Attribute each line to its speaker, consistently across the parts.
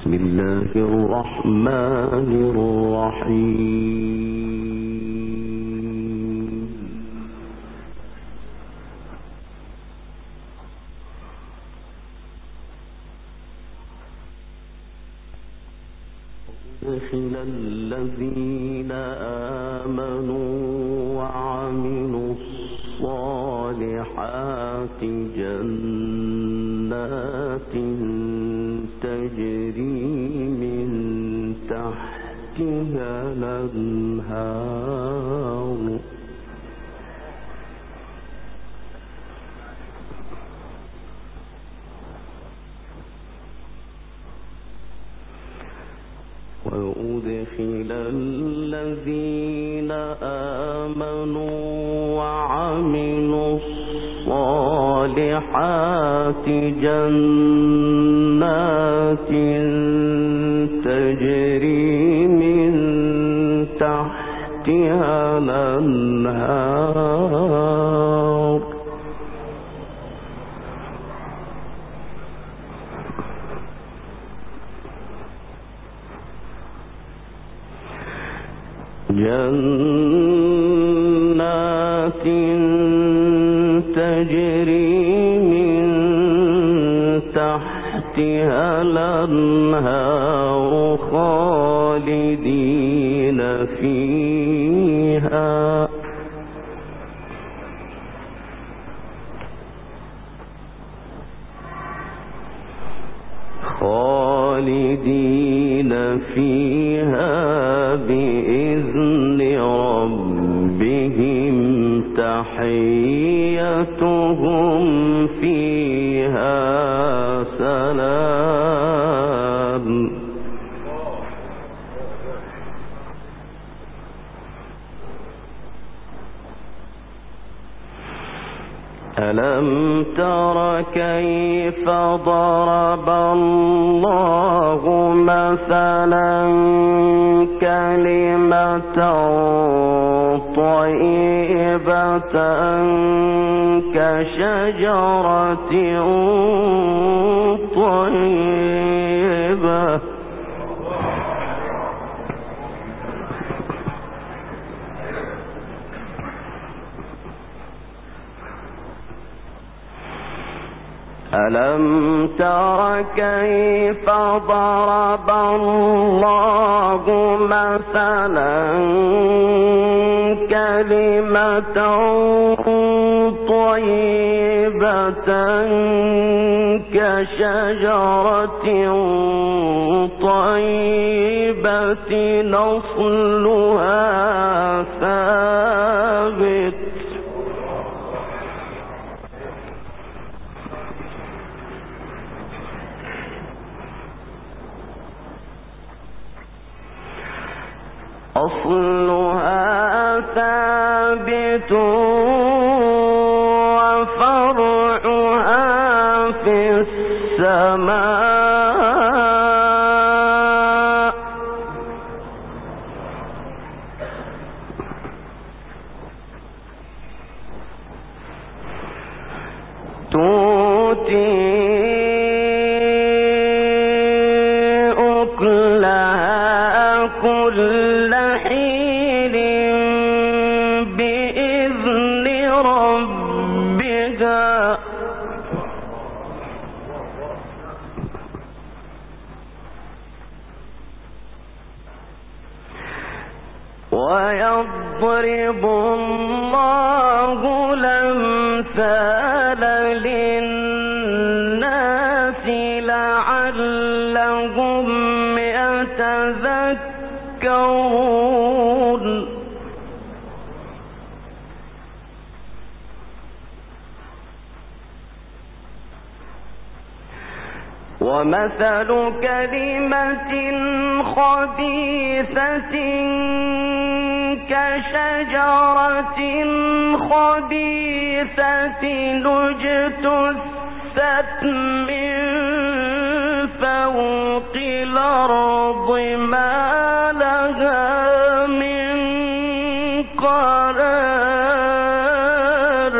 Speaker 1: بسم الله الرحمن الرحيم. أدخل الذين آمنوا وعملوا الصالحات جنات تجري من تحتها الأنهار وأدخل الذين آمنوا وعملوا الصالحات جنات تجري من تحتها الأنهار جنات تجري من تحتها الأنهار خالدين فيها بإذن ربهم تحيتهم فيها سلام ألم تر كيف ضرب الله مثلا كلمة طيبة كشجرة طيبة ألم تر كيف ضرب الله مثلا كلمة طيبة كشجرة طيبة أصلها ثابت وفرعها في السماء تؤتي أكلها كل حين بإذن ربها ويضرب الله الأمثال للناس لعلهم يتذكرون ومثل كلمة خبيثة كشجرة خبيثة اجتثت من فوق الأرض ما لها من قرار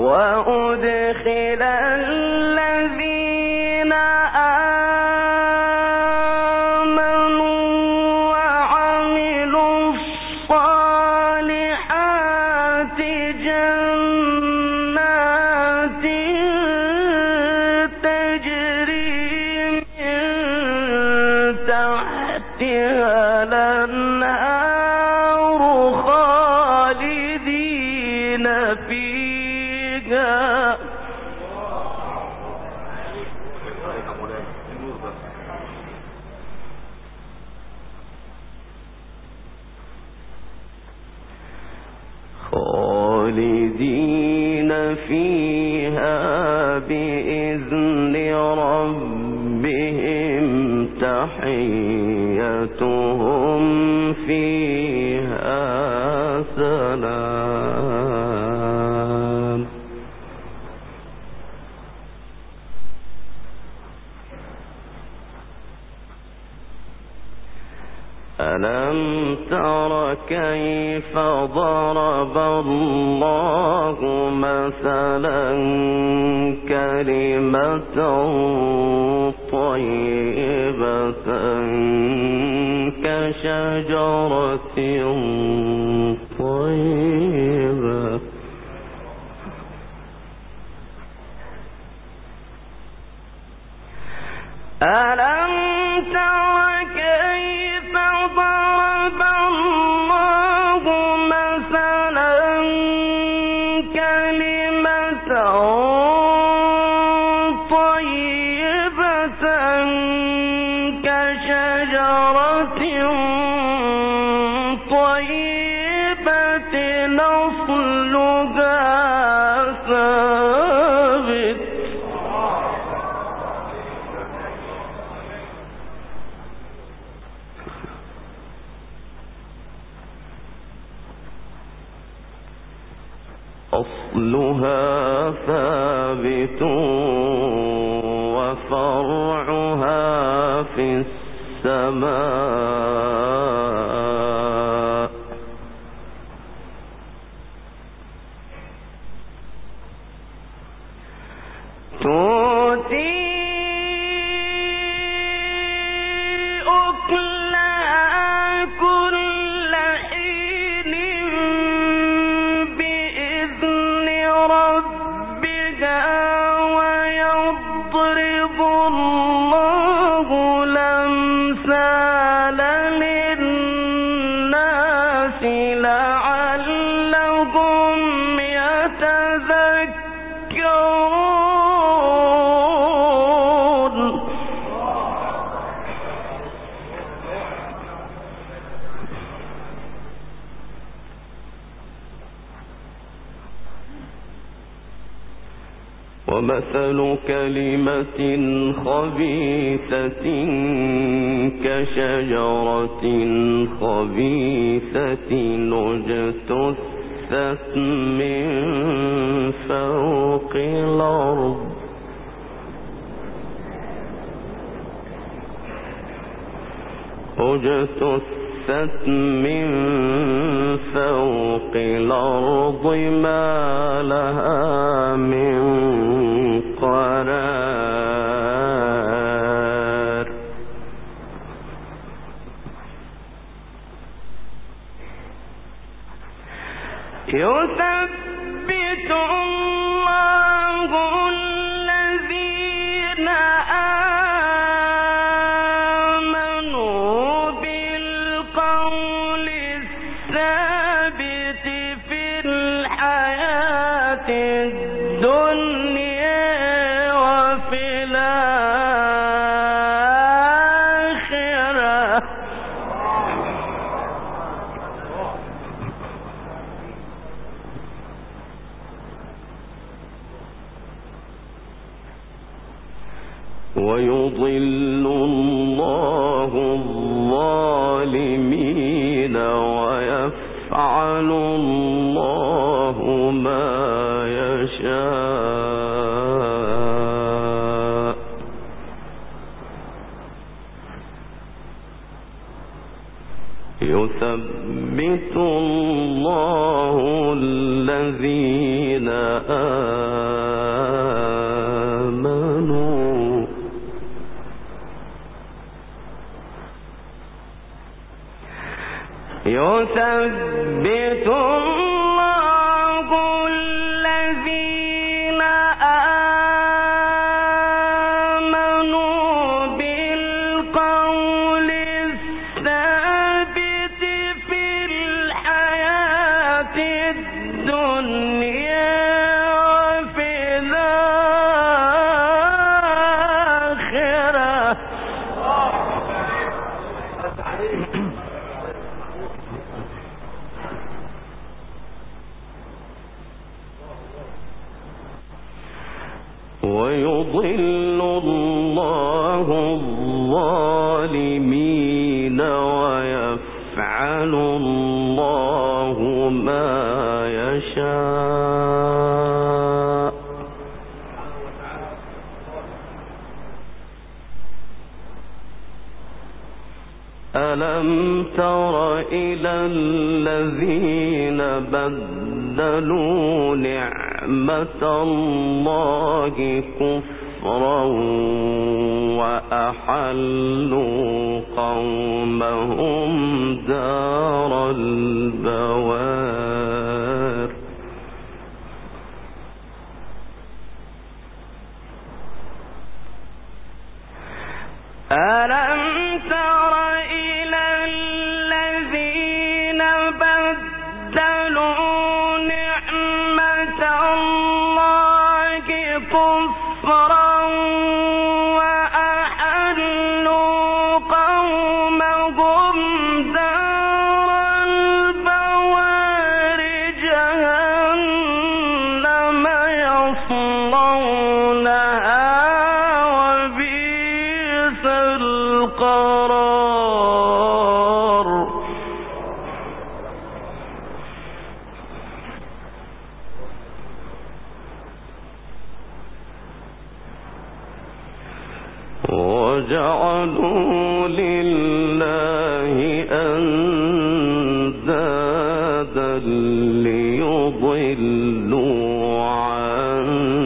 Speaker 1: وأدخل الذين آمنوا وعملوا الصالحات جنات تجري من تحتها الأنهار خالدين فيها بإذن ربهم تحيتهم فيها سلام. ألم تر كيف ضرب الله مثلا كلمة طيبة كشجرة طيبة ألم تر كيف ضرب الله مثلا كلمة طيبة كشجرة طيبة أصلها ثابت وفرعها في السماء تؤتي أكلها كل حين بإذن ربها ويضرب الله الأمثال للناس لعلهم يتذكرون. ومثل كلمة خبيثة كشجرة خبيثة اجتثت من فوق الأرض ما لها من قرار. يثبت الله الذين آمنوا بالقول الثابت في الحياة الدنيا وفي الآخرة ويضل الله الظالمين ويفعل الله ما يشاء. يثبت الله الذين الذين آمنوا يثبت الله الذين آمنوا بالقول الثابت في الحياة الدنيا وفي الآخرة ويضل الله الظالمين ويفعل الله ما يشاء. ألم تر إلى الذين بدلوا نعمة الله كفرا وأحلوا قومهم دار البوار ألم تر إلى الذين بدلوا نعمة الله كفرا وأحلوا قومهم دار البوار جهنم يصلونها وبئس القرار. وجعلوا لله أندادا ليضلوا عن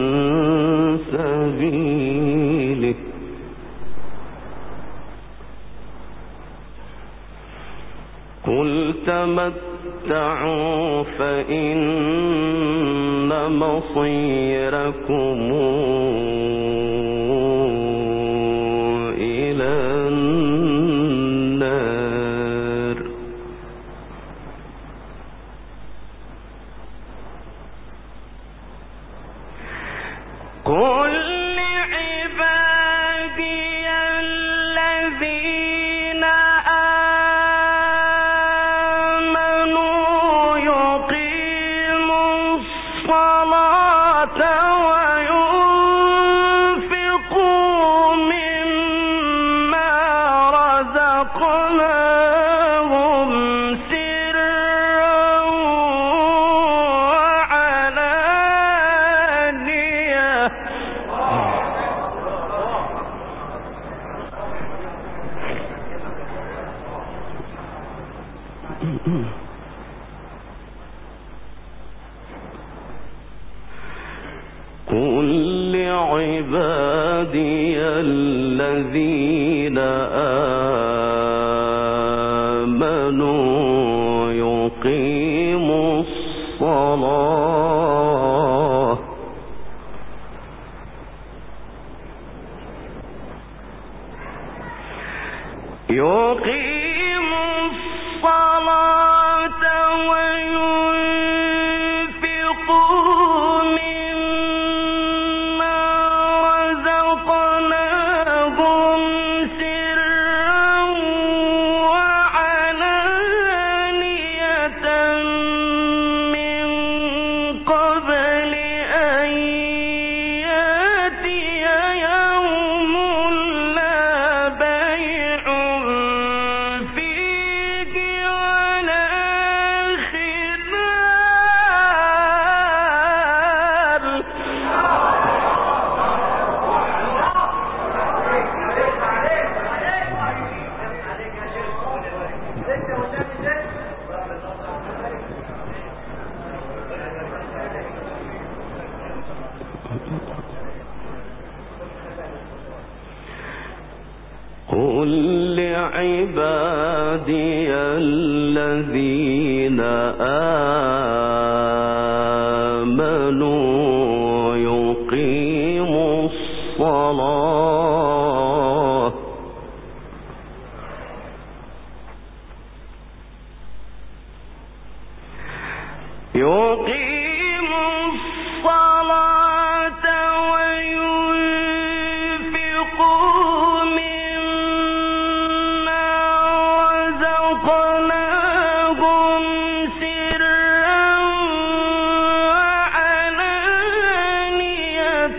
Speaker 1: سبيله قل تمتعوا فإن مصيركم إلى النار. قل لعبادي الذين آمنوا يقيموا الصلاة وينفقوا مما رزقناهم سرا وعلانية قل لعبادي الذين آمنوا يقيموا الصلاة وينفقوا مما رزقناهم سرا وعلانية من قبل أن يأتي يوم لا بيع عبادي الذين آمنوا يقيموا الصلاة وينفقوا مما رزقناهم سرا وعلانية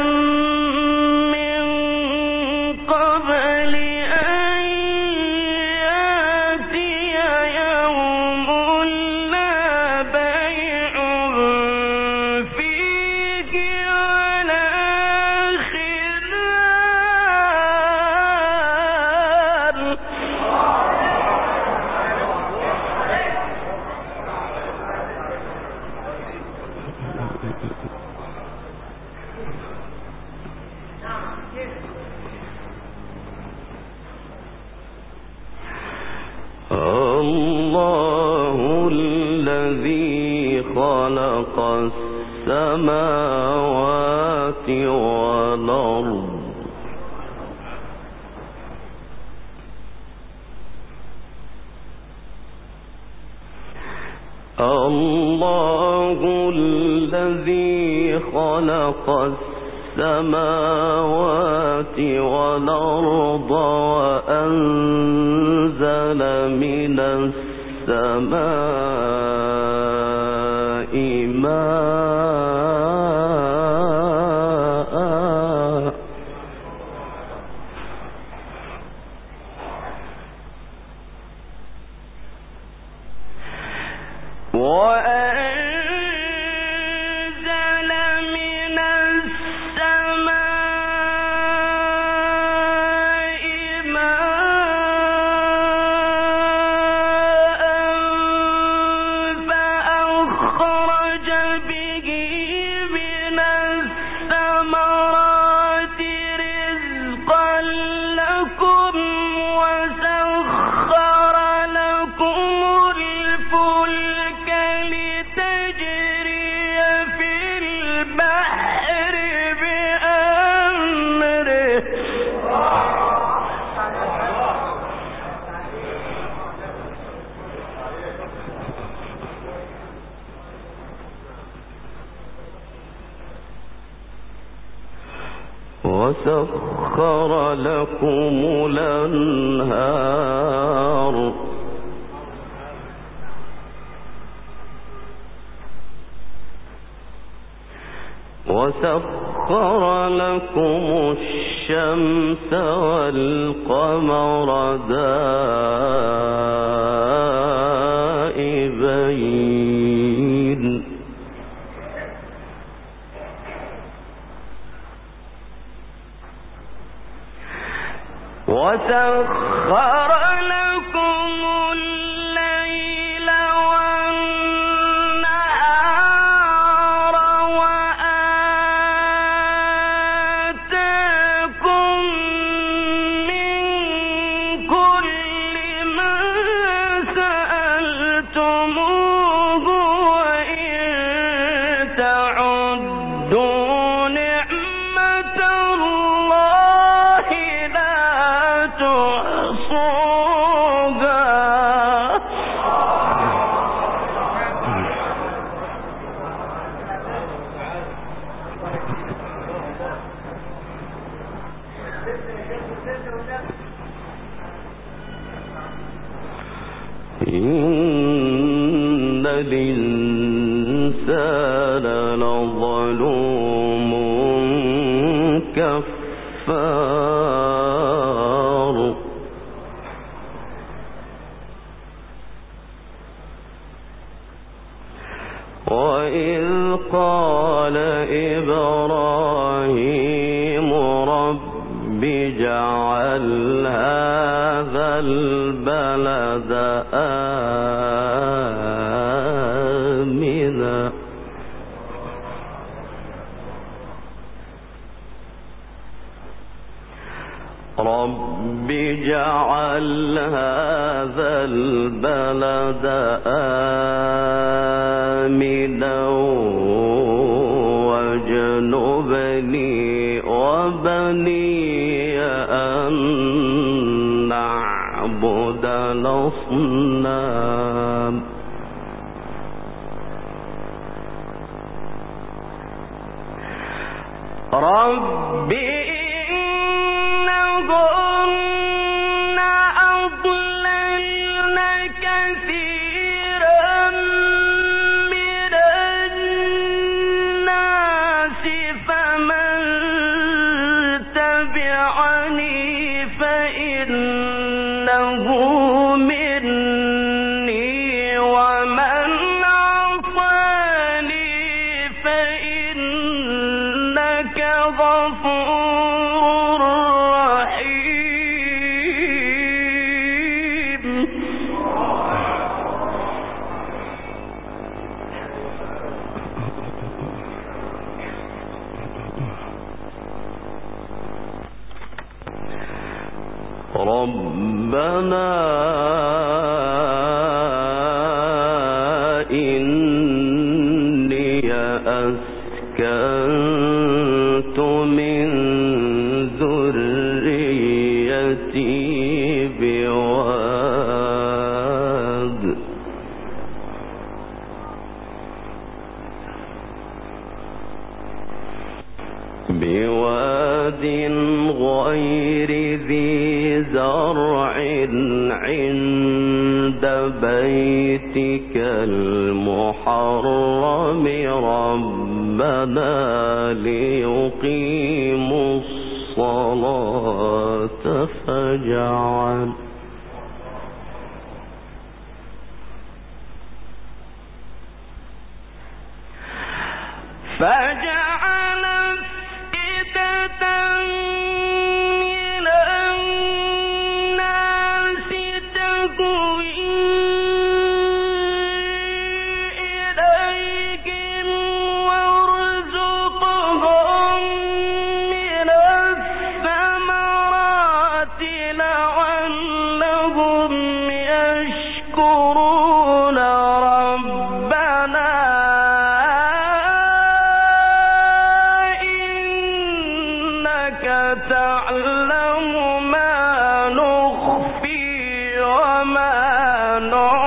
Speaker 1: من قبل أن يأتي يوم لا بيع فيه ولا الله الذي خلق السماوات والأرض الله الذي خلق السماوات والأرض وأنزل من السماء ماء وأنزل من السماء ماء فأخرج به من الثمرات رزقا لكم وسخر لكم الفلك لتجري في البحر بأمره وسخر لكم الأنهار وسخر لكم الشمس والقمر دائبين وسخر لكم الليل والنهار وآتاكم من كل ما سألتموه وإن تعدوا نعمة الله لا تحصوها إن الإنسان لظلوم كفار وإذ قال إبراهيم رب اجعل هذا البلد آمنا رب اجعل هذا البلد آمنا واجنبني وبني أن نعبد الأصنام رب إنهن أضللن كثيرا من الناس فمن تبعني فإنه مني ومن عصاني فإنك غفور رحيم ربنا إني أسكنت من ذريتي بواد غير ذي زرع عند بيتك المحرم ربنا ليقيموا الصلاة فجعل أفئدة من الناس تهوي إليهم وارزقهم من الثمرات لعلهم يشكرون ربنا تعلم ما نخفي وما نعلم